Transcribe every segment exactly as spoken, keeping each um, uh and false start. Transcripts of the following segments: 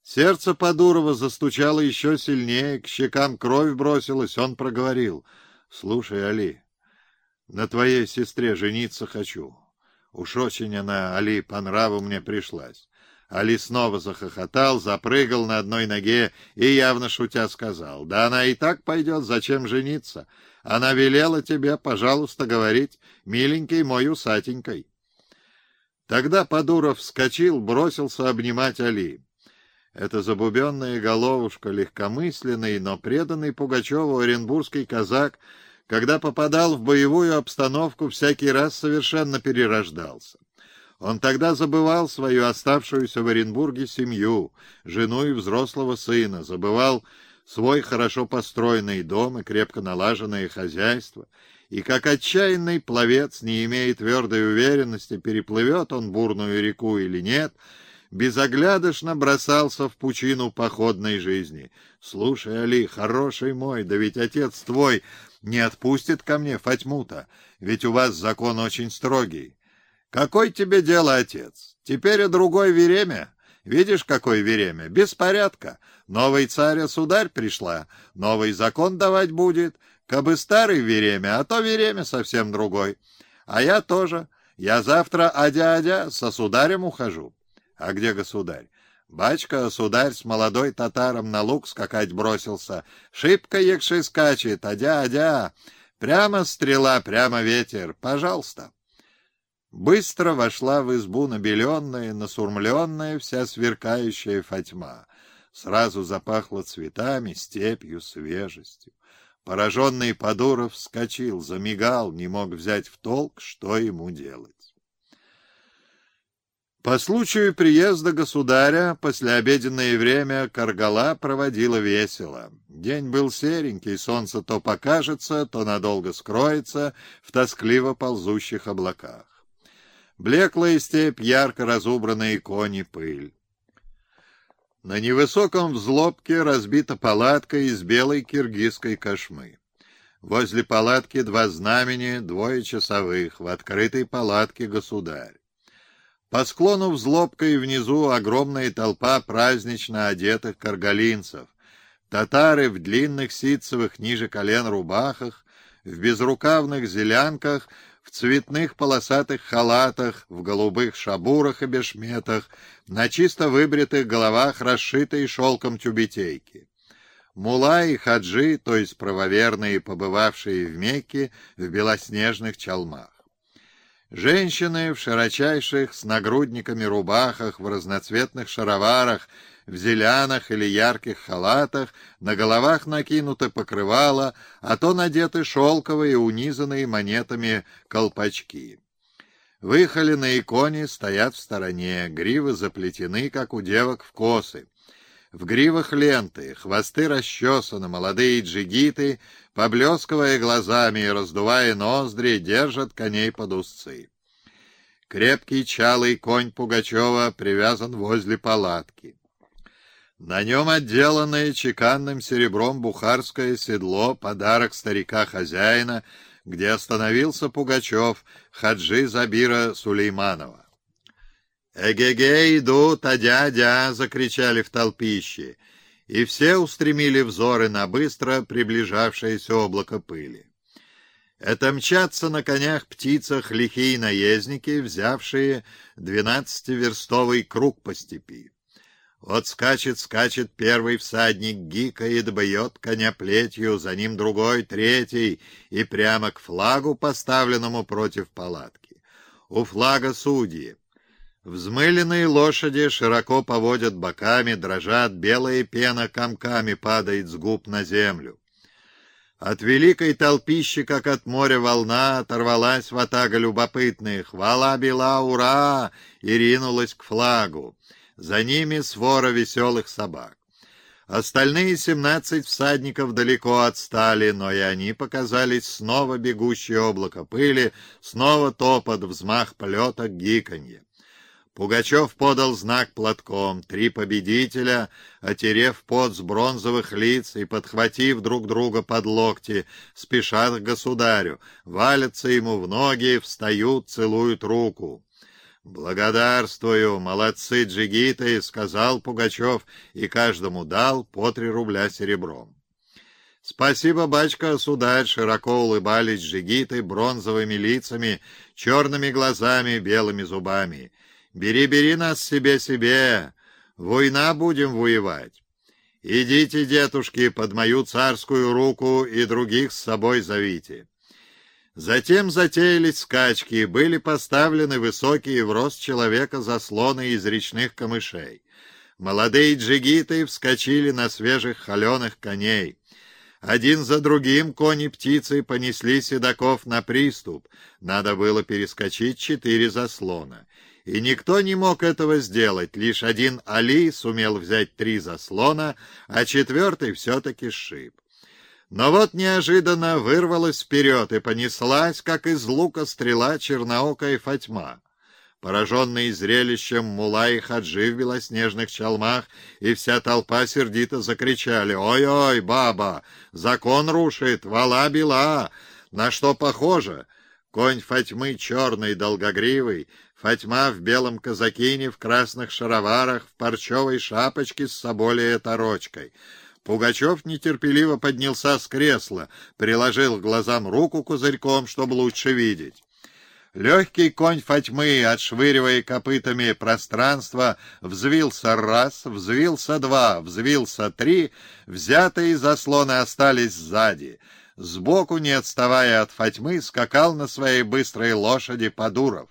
Сердце Подурова застучало еще сильнее, к щекам кровь бросилась, он проговорил: «Слушай, Али, на твоей сестре жениться хочу. Уж очень она, Али, по нраву мне пришлась». Али снова захохотал, запрыгал на одной ноге и, явно шутя, сказал: «Да она и так пойдет, зачем жениться? Она велела тебе, пожалуйста, говорить, миленький мой усатенькой». Тогда Подуров вскочил, бросился обнимать Али. Эта забубенная головушка, легкомысленный, но преданный Пугачеву оренбургский казак, когда попадал в боевую обстановку, всякий раз совершенно перерождался. Он тогда забывал свою оставшуюся в Оренбурге семью, жену и взрослого сына, забывал свой хорошо построенный дом и крепко налаженное хозяйство, и как отчаянный пловец, не имея твердой уверенности, переплывет он бурную реку или нет, безоглядочно бросался в пучину походной жизни. «Слушай, Али, хороший мой, да ведь отец твой не отпустит ко мне Фатьму-то, ведь у вас закон очень строгий». «Какое тебе дело, отец? Теперь и другой Веремя. Видишь, какой Веремя? Беспорядка. Новый царь-сударь пришла, новый закон давать будет. Кабы старый Веремя, а то Веремя совсем другой. А я тоже. Я завтра адя-адя со сударем ухожу». «А где государь?» «Бачка, сударь с молодой татаром на луг скакать бросился. Шибко екши скачет, адя-адя. Прямо стрела, прямо ветер. Пожалуйста». Быстро вошла в избу набеленная, насурмленная, вся сверкающая Фатьма. Сразу запахло цветами, степью, свежестью. Пораженный Подуров вскочил, замигал, не мог взять в толк, что ему делать. По случаю приезда государя послеобеденное время Каргала проводила весело. День был серенький, солнце то покажется, то надолго скроется в тоскливо ползущих облаках. Блеклая степь, ярко разубранные кони, пыль. На невысоком взлобке разбита палатка из белой киргизской кошмы. Возле палатки два знамени, двое часовых, в открытой палатке государь. По склону взлобка и внизу огромная толпа празднично одетых каргалинцев. Татары в длинных ситцевых ниже колен рубахах, в безрукавных зелянках, в цветных полосатых халатах, в голубых шабурах и бешметах, на чисто выбритых головах расшитые шелком тюбетейки. Мула и хаджи, то есть правоверные, побывавшие в Мекке, в белоснежных чалмах. Женщины в широчайших с нагрудниками рубахах, в разноцветных шароварах, в зелянах или ярких халатах, на головах накинуты покрывала, а то надеты шелковые, унизанные монетами колпачки. Выхоленные кони стоят в стороне, гривы заплетены, как у девок, в косы. В гривах ленты, хвосты расчесаны, молодые джигиты, поблескивая глазами и раздувая ноздри, держат коней под узцы. Крепкий чалый конь Пугачева привязан возле палатки. На нем отделанное чеканным серебром бухарское седло, подарок старика-хозяина, где остановился Пугачев, хаджи Забира Сулейманова. «Эге-ге, идут, адя-адя!» — закричали в толпище, и все устремили взоры на быстро приближавшееся облако пыли. Это мчатся на конях-птицах лихие наездники, взявшие двенадцативерстовый круг по степи. Вот скачет, скачет первый всадник, гикает, бьет коня плетью, за ним другой, третий, и прямо к флагу, поставленному против палатки. У флага судьи. Взмыленные лошади широко поводят боками, дрожат, белая пена комками падает с губ на землю. От великой толпищи, как от моря волна, оторвалась ватага любопытных. «Хвала бела, ура!» и ринулась к флагу. За ними свора веселых собак. Остальные семнадцать всадников далеко отстали, но и они показались, снова бегущее облако пыли, снова топот, взмах плеток, гиканье. Пугачев подал знак платком. Три победителя, отерев пот с бронзовых лиц и подхватив друг друга под локти, спешат к государю, валятся ему в ноги, встают, целуют руку. «Благодарствую, молодцы джигиты», — сказал Пугачев, и каждому дал по три рубля серебром. «Спасибо, бачка, сударь», — широко улыбались джигиты бронзовыми лицами, черными глазами, белыми зубами. «Бери, бери нас себе-себе, война будем воевать. Идите, детушки, под мою царскую руку и других с собой зовите». Затем затеялись скачки, были поставлены высокие в рост человека заслоны из речных камышей. Молодые джигиты вскочили на свежих холеных коней. Один за другим кони-птицы понесли седаков на приступ. Надо было перескочить четыре заслона. И никто не мог этого сделать, лишь один Али сумел взять три заслона, а четвертый все-таки сшиб. Но вот неожиданно вырвалась вперед и понеслась, как из лука стрела, черноокая Фатьма. Пораженные зрелищем мулла и хаджи в белоснежных чалмах и вся толпа сердито закричали: «Ой-ой, баба! Закон рушит! Вала бела! На что похоже?» Конь Фатьмы черный, долгогривый, Фатьма в белом казакине, в красных шароварах, в парчевой шапочке с соболей оторочкой. Пугачев нетерпеливо поднялся с кресла, приложил к глазам руку козырьком, чтобы лучше видеть. Легкий конь Фатьмы, отшвыривая копытами пространство, взвился раз, взвился два, взвился три, взятые заслоны остались сзади. Сбоку, не отставая от Фатьмы, скакал на своей быстрой лошади Подуров.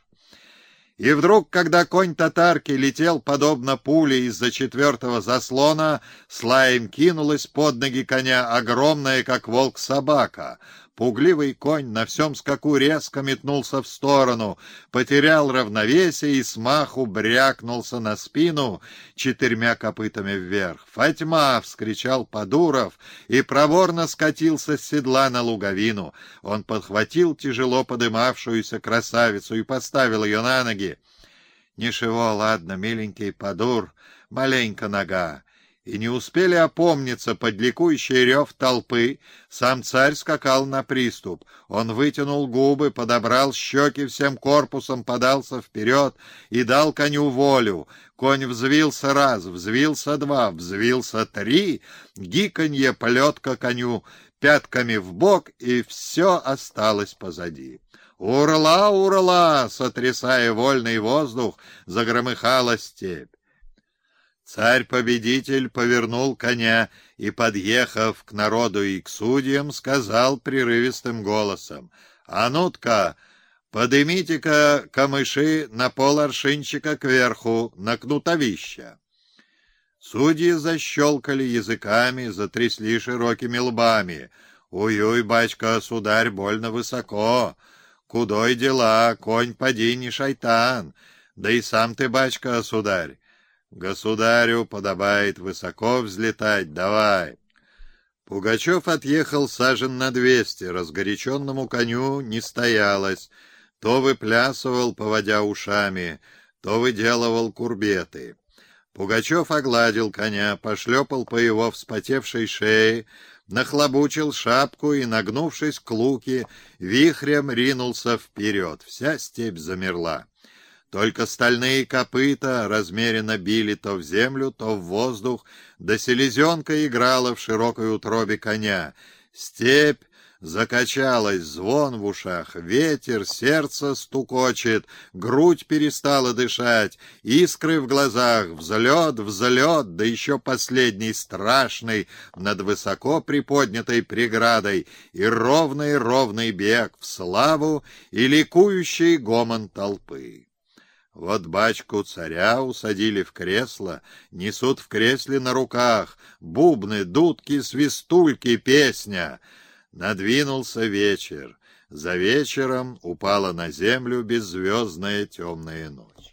И вдруг, когда конь татарки летел подобно пуле из-за четвертого заслона, с лаем кинулась под ноги коня огромная, как волк, собака. Пугливый конь на всем скаку резко метнулся в сторону, потерял равновесие и смаху брякнулся на спину четырьмя копытами вверх. «Фатьма!» — вскричал Подуров и проворно скатился с седла на луговину. Он подхватил тяжело подымавшуюся красавицу и поставил ее на ноги. «Ничего, ладно, миленький Подур, маленько нога». И не успели опомниться под ликующий рев толпы, сам царь скакал на приступ. Он вытянул губы, подобрал щеки всем корпусом, подался вперед и дал коню волю. Конь взвился раз, взвился два, взвился три, гиканье, полетка коню пятками в бок, и все осталось позади. «Урла, урла!» — сотрясая вольный воздух, загромыхала степь. Царь-победитель повернул коня и, подъехав к народу и к судьям, сказал прерывистым голосом: «А ну-ка, подымите-ка камыши на пол аршинчика кверху, на кнутовища». Судьи защелкали языками, затрясли широкими лбами. «Уй-уй, бачка, сударь, больно высоко. Кудой дела, конь поди не шайтан. Да и сам ты, бачка, сударь. Государю подобает высоко взлетать, давай». Пугачев отъехал сажен на двести, разгоряченному коню не стоялось. То выплясывал, поводя ушами, то выделывал курбеты. Пугачев огладил коня, пошлепал по его вспотевшей шее, нахлобучил шапку и, нагнувшись к луке, вихрем ринулся вперед. Вся степь замерла. Только стальные копыта размеренно били то в землю, то в воздух, да селезенка играла в широкой утробе коня. Степь закачалась, звон в ушах, ветер, сердце стукочет, грудь перестала дышать, искры в глазах, взлет, взлет, да еще последний страшный над высоко приподнятой преградой и ровный-ровный бег в славу и ликующий гомон толпы. Вот бачку царя усадили в кресло, несут в кресле на руках, бубны, дудки, свистульки, песня. Надвинулся вечер, за вечером упала на землю беззвездная темная ночь.